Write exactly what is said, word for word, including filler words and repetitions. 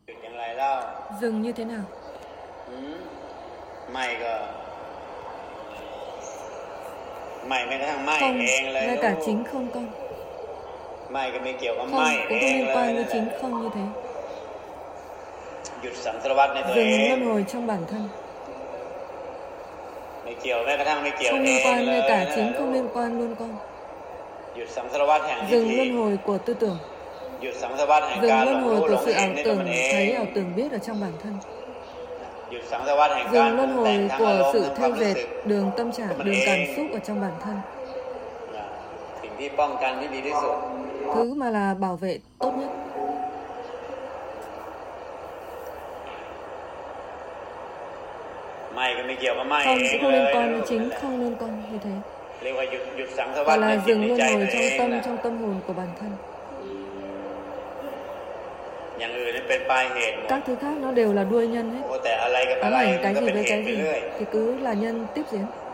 หยุดอย่างไรเล่า Dừng như thế nào? หืมไม่ก็ไม่แม้กระทั่งไม่ Không, เองเลย ngay cả chính không con. ไม่ก็ไม่เกี่ยวกับ Không ไม่ cũng เอ không ง liên เลย quan với นะ chính không như thế. หยุดสังสารวัฏในตัวเอ Dừng ง luân hồi trong bản thân. ไม่เกี่ยวแม้กระทั่งไม่เกี่ยว Không เอ liên ง quan เล ngay ย cả นะ chính không liên quan luôn con. หยุดสังสารวัฏแห่งทิฏ Dừng ฐิ luân hồi của tư tưởng. หยุดสังสารวัฏแห่ง Dừng การหล luân งรู้ hồi หล của ง sự เห็น ảo ในตัว tưởng, มันเอง thấy ảo tưởng biết ở trong bản thân. หยุดสังสารวัฏแห่งการ Dừng ปรุ luân งแต่ง hồi ทั้งอารม của ณ์ sự ทั้งความ theo รู้ dệt สึก đường tâm trạng, Mình đường êm. cảm xúc ở trong bản thân. นะสิ่งที่ป้องกันที่ดีที่สุด Thứ mà là bảo vệ tốt nhất. ไม่ก็ไม่เกี่ยวกับไม่ Không เอง cũng không เล liên ย quan นะ với chính không liên quan như thế. เรียกว่าหยุดหยุดสังสารวั Gọi ฏใน là จิต dừng ใน luân ใจ hồi ตัวเอ trong ง tâm, นะ trong tâm hồn của bản thân. อย่างอื่นนี่เป็นปลายเหตุหมด Các thứ khác nó đều là đuôi nhân hết. โอ้แต่อะไรกับอะ Ám ไร ảnh มัน cái ก็ gì เป็น với เห cái ตุไป gì เรื่อย thì cứ là nhân tiếp diễn.